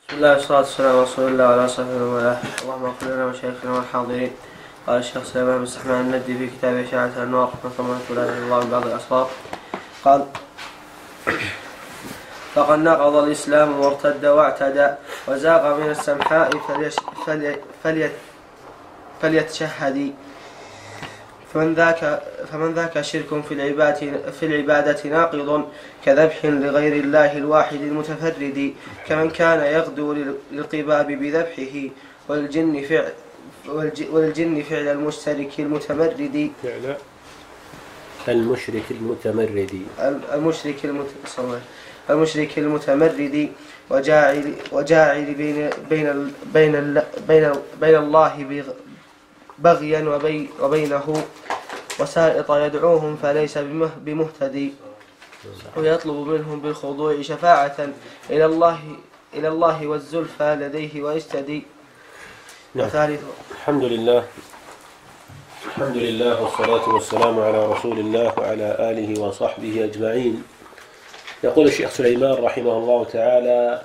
بسم الله والصلاة والسلام على رسول الله وعلى صحبه ومن والاه. اللهم اغفر لنا وشيخنا والحاضرين. قال الشيخ سليمان بن سحمان الندي في كتابه إشاعة الأنوار نظمت لا إله إلا الله من بعض الأسرار قال: فقد نقض الإسلام وارتد واعتدى وزاغ من السمحاء فليتشهد فمن ذاك شرك في العبادة ناقض كذبح لغير الله الواحد المتفرد، كمن كان يغدو للقباب بذبحه والجن فعل المشترك المتمرد وجاعل بين الله بغيا وبينه وسائط يدعوهم فليس بمهتدي، ويطلب منهم بالخضوع شفاعة إلى الله والزلفى لديه ويجتدي. الحمد لله والصلاة والسلام على رسول الله وعلى آله وصحبه أجمعين. يقول الشيخ سليمان رحمه الله تعالى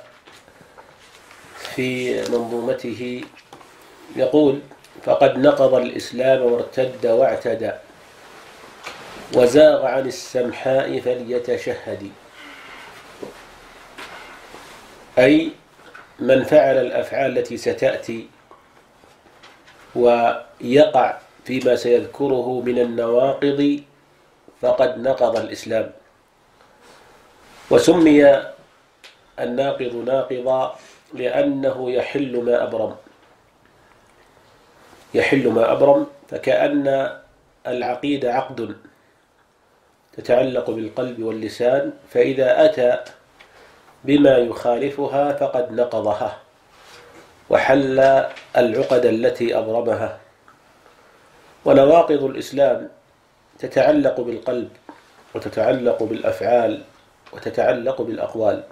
في منظومته، يقول: فقد نقض الإسلام وارتد واعتدى وزاغ عن السمحاء فليتشهد، أي من فعل الأفعال التي ستأتي ويقع فيما سيذكره من النواقض فقد نقض الإسلام. وسمي الناقض ناقضا لأنه يحل ما أبرم، فكأن العقيدة عقد تتعلق بالقلب واللسان، فإذا أتى بما يخالفها فقد نقضها وحل العقد التي أبرمها. ونواقض الإسلام تتعلق بالقلب وتتعلق بالأفعال وتتعلق بالأقوال،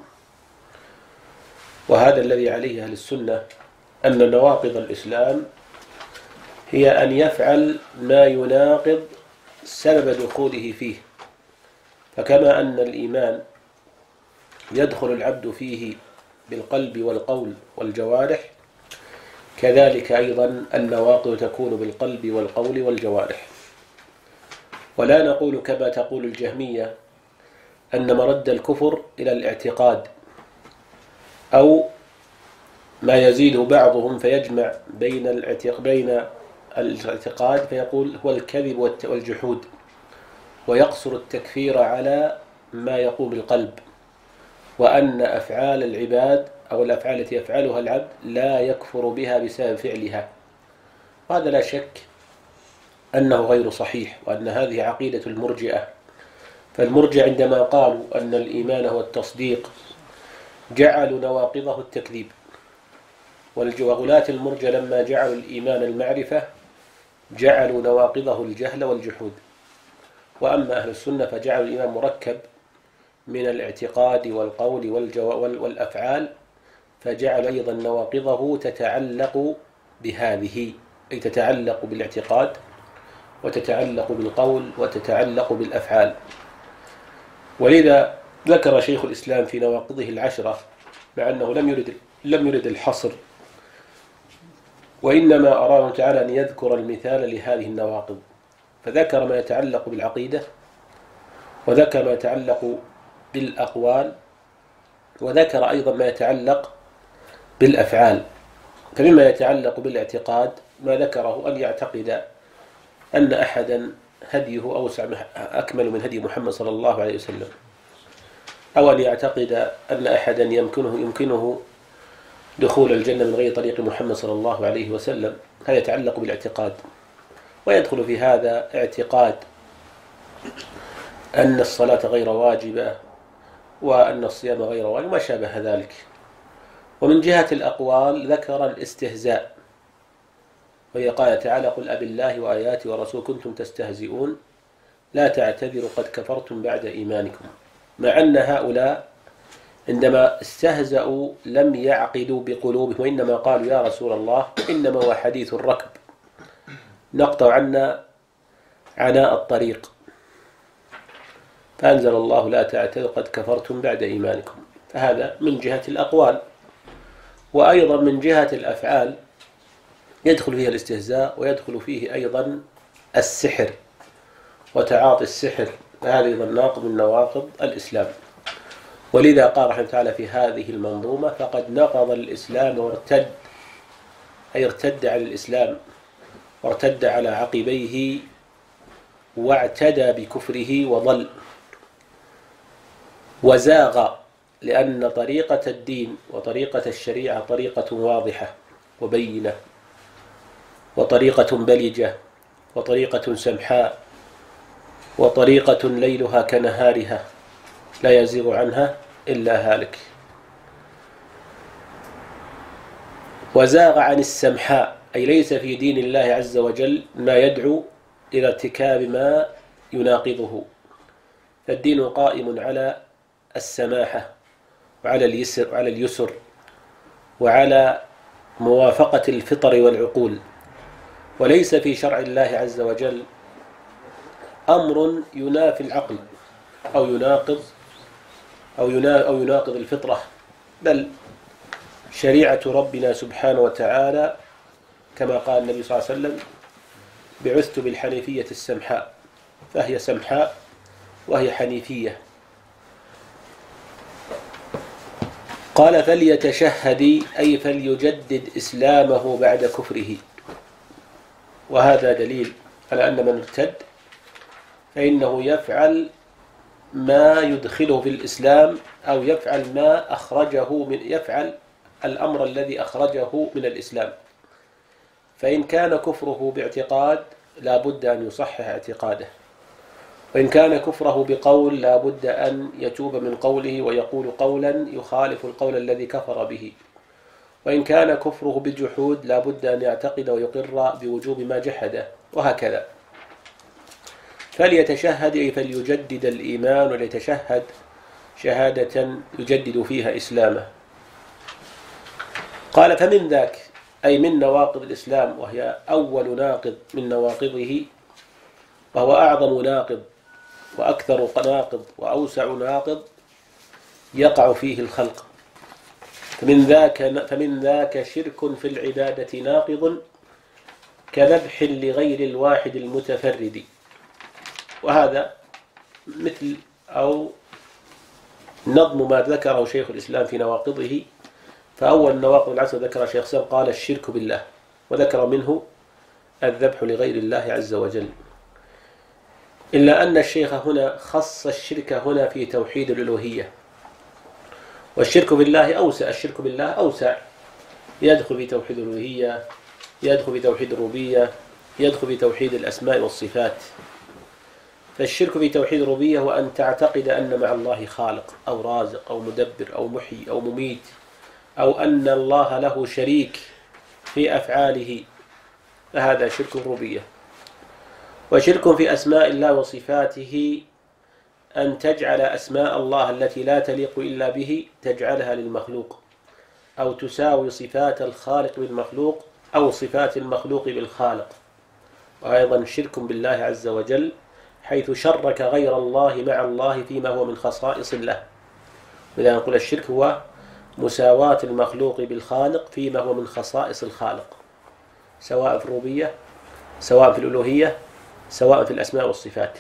وهذا الذي عليه أهل السنة، أن نواقض الإسلام هي أن يفعل ما يناقض سبب دخوله فيه، فكما أن الإيمان يدخل العبد فيه بالقلب والقول والجوارح، كذلك أيضا النواقض تكون بالقلب والقول والجوارح. ولا نقول كما تقول الجهمية أن مرد الكفر إلى الاعتقاد، أو ما يزيد بعضهم فيجمع بين الاعتقاد فيقول هو الكذب والجحود، ويقصر التكفير على ما يقوم بالقلب، وأن أفعال العباد أو الأفعال التي يفعلها العبد لا يكفر بها بسبب فعلها. وهذا لا شك أنه غير صحيح، وأن هذه عقيدة المرجئة. فالمرجئة عندما قالوا أن الإيمان هو التصديق جعلوا نواقضه التكذيب، وغلاة المرجئة لما جعلوا الإيمان المعرفة جعلوا نواقضه الجهل والجحود. وأما أهل السنة فجعلوا الإيمان مركب من الاعتقاد والقول والأفعال، فجعل أيضا نواقضه تتعلق بهذه، أي تتعلق بالاعتقاد وتتعلق بالقول وتتعلق بالأفعال. ولذا ذكر شيخ الإسلام في نواقضه العشرة، مع أنه لم يرد الحصر، وإنما أراد تعالى أن يذكر المثال لهذه النواقض، فذكر ما يتعلق بالعقيدة، وذكر ما يتعلق بالأقوال، وذكر أيضا ما يتعلق بالأفعال. فمما يتعلق بالاعتقاد ما ذكره أن يعتقد أن أحدا هديه أوسع أكمل من هدي محمد صلى الله عليه وسلم، أو أن يعتقد أن أحدا يمكنه دخول الجنة من غير طريق محمد صلى الله عليه وسلم. هذا يتعلق بالاعتقاد، ويدخل في هذا اعتقاد أن الصلاة غير واجبة وأن الصيام غير واجب وما شابه ذلك. ومن جهة الأقوال ذكر الاستهزاء، وهي قال تعالى: قل أبالله وآياته ورسوله كنتم تستهزئون لا تعتذروا قد كفرتم بعد إيمانكم. مع أن هؤلاء عندما استهزأوا لم يعقدوا بقلوبهم، وإنما قالوا: يا رسول الله إنما هو حديث الركب نقطع عنا عناء الطريق، فأنزل الله: لا تعتذروا قد كفرتم بعد إيمانكم. فهذا من جهة الأقوال. وأيضا من جهة الأفعال يدخل فيها الاستهزاء، ويدخل فيه أيضا السحر وتعاطي السحر، هذا أيضا ناقض من نواقض الإسلام. ولذا قال رحمه تعالى في هذه المنظومة: فقد نقض الإسلام وارتد، أي ارتد عن الإسلام وارتد على عقبيه واعتدى بكفره وضل وزاغ، لأن طريقة الدين وطريقة الشريعة طريقة واضحة وبينة، وطريقة بلجة، وطريقة سمحاء، وطريقة ليلها كنهارها لا يزيغ عنها إلا هالك. وزاغ عن السمحاء، أي ليس في دين الله عز وجل ما يدعو إلى ارتكاب ما يناقضه، فالدين قائم على السماحة وعلى اليسر وعلى موافقة الفطر والعقول، وليس في شرع الله عز وجل أمر ينافي العقل أو يناقض الفطرة، بل شريعة ربنا سبحانه وتعالى كما قال النبي صلى الله عليه وسلم: بعثت بالحنيفية السمحاء، فهي سمحاء وهي حنيفية. قال: فليتشهد، أي فليجدد إسلامه بعد كفره. وهذا دليل على أن من ارتد فإنه يفعل ما يدخله في الإسلام، أو يفعل يفعل الأمر الذي أخرجه من الإسلام. فإن كان كفره باعتقاد لا بد أن يصحح اعتقاده، وإن كان كفره بقول لا بد أن يتوب من قوله ويقول قولا يخالف القول الذي كفر به، وإن كان كفره بالجحود لا بد أن يعتقد ويقر بوجوب ما جحده، وهكذا. فليتشهد، أي فليجدد الإيمان، وليتشهد شهادة يجدد فيها إسلامه. قال: فمن ذاك، أي من نواقض الإسلام، وهي أول ناقض من نواقضه، وهو أعظم ناقض وأكثر ناقض وأوسع ناقض يقع فيه الخلق. فمن ذاك شرك في العبادة ناقض كذبح لغير الواحد المتفرد. وهذا مثل أو نظم ما ذكره شيخ الإسلام في نواقضه. فأول نواقض العشر ذكر شيخ سام قال: الشرك بالله، وذكر منه الذبح لغير الله عز وجل. إلا أن الشيخ هنا خص الشرك هنا في توحيد الألوهية، والشرك بالله أوسع. الشرك بالله أوسع، يدخل في توحيد الألوهية، يدخل في توحيد الربوبية، يدخل في توحيد الأسماء والصفات. فالشرك في توحيد الربوبية هو أن تعتقد أن مع الله خالق أو رازق أو مدبر أو محيي أو مميت، أو أن الله له شريك في أفعاله، فهذا شرك الربوبية. وشرك في أسماء الله وصفاته أن تجعل أسماء الله التي لا تليق إلا به تجعلها للمخلوق، أو تساوي صفات الخالق بالمخلوق أو صفات المخلوق بالخالق. وأيضا شرك بالله عز وجل حيث شرك غير الله مع الله فيما هو من خصائص الله. لذا نقول الشرك هو مساواة المخلوق بالخالق فيما هو من خصائص الخالق، سواء في الربوبية، سواء في الألوهية، سواء في الأسماء والصفات.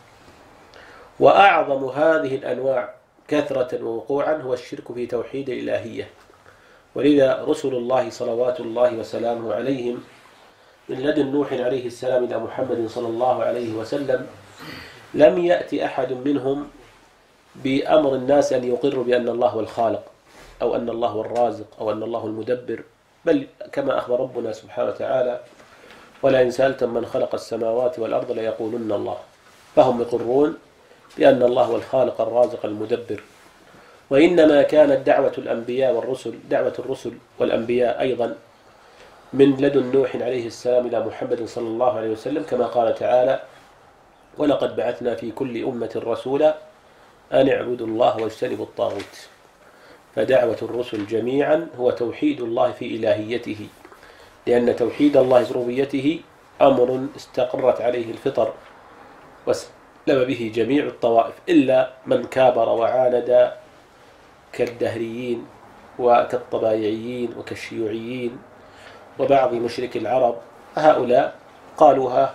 وأعظم هذه الأنواع كثرة ووقوعا هو الشرك في توحيد الإلهية. ولذا رسل الله صلوات الله وسلامه عليهم من لدن نوح عليه السلام إلى محمد صلى الله عليه وسلم لم يأتي أحد منهم بأمر الناس أن يقروا بأن الله هو الخالق، أو أن الله هو الرازق، أو أن الله هو المدبر، بل كما أخبر ربنا سبحانه وتعالى: ولئن سألتم من خلق السماوات والأرض ليقولن الله. فهم يقرون بأن الله هو الخالق الرازق المدبر. وإنما كانت دعوة الأنبياء والرسل، دعوة الرسل والأنبياء أيضا من لدن نوح عليه السلام إلى محمد صلى الله عليه وسلم، كما قال تعالى: ولقد بعثنا في كل أمة رسولا أن اعبدوا الله واجتنبوا الطاغوت. فدعوة الرسل جميعا هو توحيد الله في إلهيته، لأن توحيد الله في ربوبيته أمر استقرت عليه الفطر وسلم به جميع الطوائف، إلا من كابر وعاند كالدهريين وكالطبايعيين وكالشيوعيين وبعض مشركي العرب، هؤلاء قالوها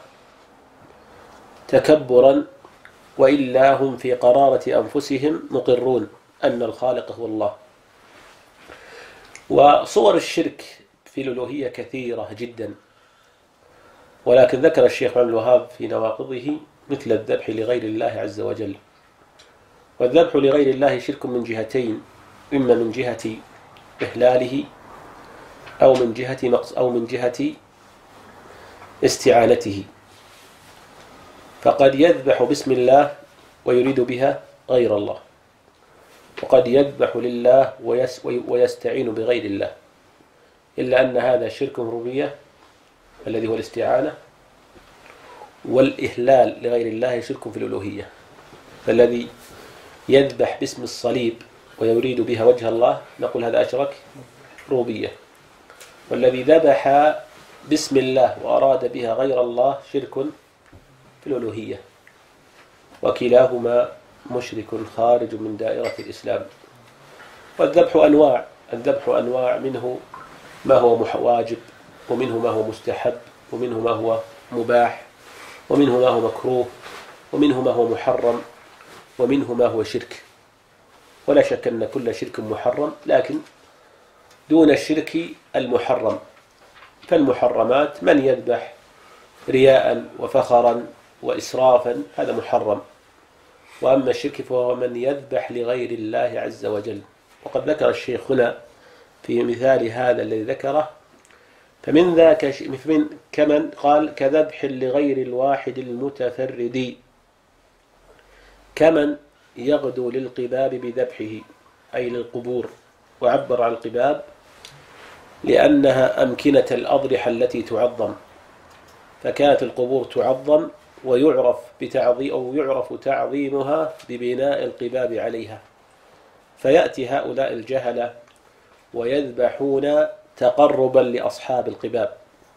تكبرا، وإلا هم في قرارة أنفسهم مقرون أن الخالق هو الله. وصور الشرك في الألوهية كثيرة جدا، ولكن ذكر الشيخ محمد الوهاب في نواقضه مثل الذبح لغير الله عز وجل. والذبح لغير الله شرك من جهتين، إما من جهة إحلاله أو من جهة استعانته. فقد يذبح باسم الله ويريد بها غير الله، وقد يذبح لله ويستعين بغير الله، إلا أن هذا شرك ربوبية الذي هو الاستعانة، والإهلال لغير الله شرك في الألوهية. فالذي يذبح باسم الصليب ويريد بها وجه الله نقول هذا أشرك ربوبية، والذي ذبح باسم الله وأراد بها غير الله شرك في الألوهية، وكلاهما مشرك خارج من دائرة الإسلام. والذبح أنواع، الذبح أنواع، منه ما هو واجب، ومنه ما هو مستحب، ومنه ما هو مباح، ومنه ما هو مكروه، ومنه ما هو محرم، ومنه ما هو شرك. ولا شك أن كل شرك محرم، لكن دون الشرك المحرم. فالمحرمات من يذبح رياء وفخرا وإسرافا هذا محرم، وأما الشرك فهو من يذبح لغير الله عز وجل. وقد ذكر الشيخ هنا في مثال هذا الذي ذكره، فمن ذاك كمن قال كذبح لغير الواحد المتفرد، كمن يغدو للقباب بذبحه أي للقبور. وعبر عن القباب لأنها أمكنة الأضرحة التي تعظم، فكانت القبور تعظم ويعرف تعظيمها ببناء القباب عليها، فيأتي هؤلاء الجهلة ويذبحون تقربا لأصحاب القباب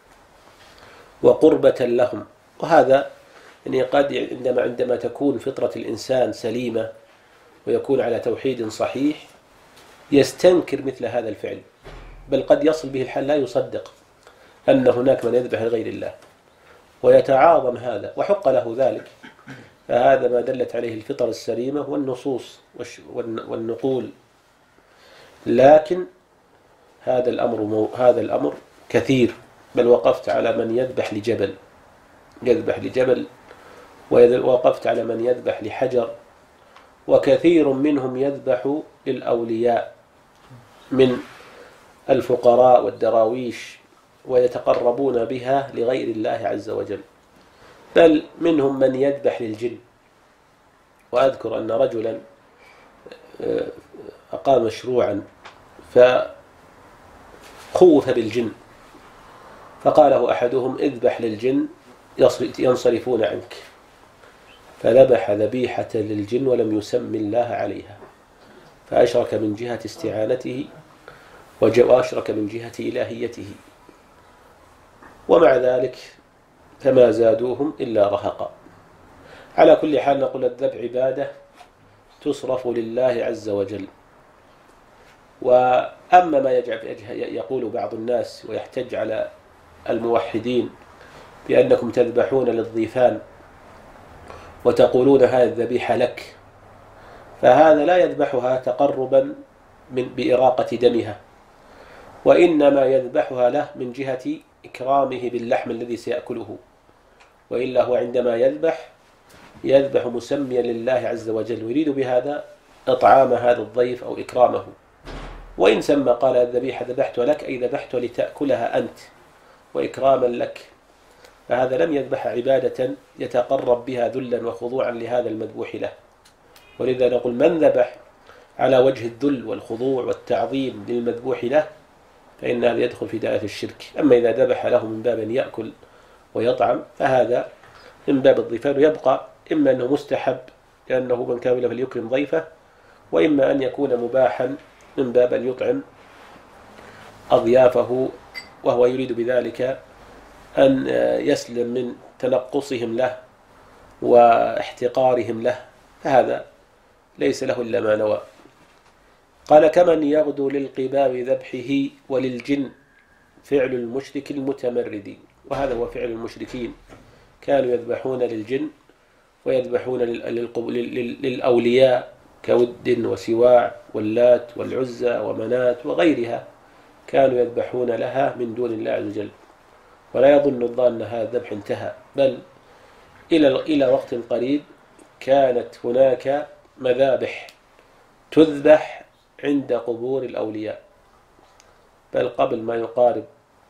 وقربة لهم. وهذا يعني قد عندما تكون فطرة الإنسان سليمة ويكون على توحيد صحيح يستنكر مثل هذا الفعل، بل قد يصل به الحال لا يصدق أن هناك من يذبح لغير الله ويتعاظم هذا، وحق له ذلك. فهذا ما دلت عليه الفطر السليمة والنصوص والنقول. لكن هذا الأمر كثير، بل وقفت على من يذبح لجبل، ووقفت على من يذبح لحجر، وكثير منهم يذبح للأولياء من الفقراء والدراويش ويتقربون بها لغير الله عز وجل، بل منهم من يذبح للجن. وأذكر أن رجلا أقام مشروعا فخوف بالجن، فقاله أحدهم اذبح للجن ينصرفون عنك، فذبح ذبيحة للجن ولم يسم الله عليها، فأشرك من جهة استعانته وأشرك من جهة إلهيته. ومع ذلك فما زادوهم إلا رهقا. على كل حال نقول الذبح عبادة تصرف لله عز وجل. وأما ما يقول بعض الناس ويحتج على الموحدين بأنكم تذبحون للضيفان وتقولون هذه الذبيحة لك، فهذا لا يذبحها تقربا بإراقة دمها، وإنما يذبحها له من جهة إكرامه باللحم الذي سيأكله. وإلا هو عندما يذبح مسميا لله عز وجل ويريد بهذا إطعام هذا الضيف أو إكرامه. وإن سمى قال الذبيحة ذبحت لك أي ذبحت لتأكلها أنت وإكراما لك، فهذا لم يذبح عبادة يتقرب بها ذلا وخضوعا لهذا المذبوح له. ولذا نقول من ذبح على وجه الذل والخضوع والتعظيم للمذبوح له فإن هذا يدخل في دائرة الشرك. أما إذا ذبح له من باب أن يأكل ويطعم فهذا من باب الضيفان، ويبقى إما أنه مستحب لأنه من كان له فليكرم ضيفه، وإما أن يكون مباحا من باب أن يطعم أضيافه، وهو يريد بذلك أن يسلم من تنقصهم له واحتقارهم له، فهذا ليس له إلا ما نوى. قال كمن يغدو للقباب ذبحه وللجن فعل المشرك المتمرد. وهذا هو فعل المشركين، كانوا يذبحون للجن ويذبحون للأولياء كود وسواع واللات والعزى ومنات وغيرها، كانوا يذبحون لها من دون الله عز وجل. ولا يظن الظان أن هذا الذبح انتهى، بل إلى وقت قريب كانت هناك مذابح تذبح عند قبور الأولياء. بل قبل ما يقارب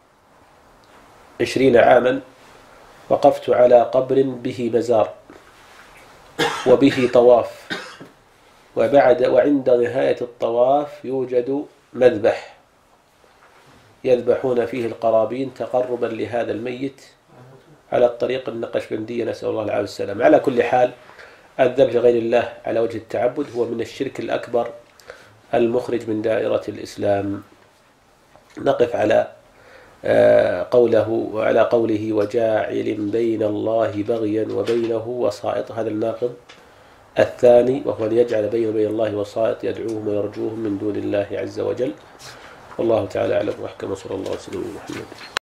20 عاما وقفت على قبر به مزار وبه طواف، وعند نهاية الطواف يوجد مذبح يذبحون فيه القرابين تقربا لهذا الميت على الطريق النقشبندية، نسأل الله العافية والسلام. على كل حال، الذبح لغير الله على وجه التعبد هو من الشرك الأكبر المخرج من دائرة الإسلام. نقف على قوله وجاعل بين الله بغيا وبينه وسائط. هذا الناقض الثاني، وهو أن يجعل بينه وبين الله وسائط يدعوهم ويرجوهم من دون الله عز وجل. والله تعالى أعلم وأحكم، وصلى الله وسلم على محمد.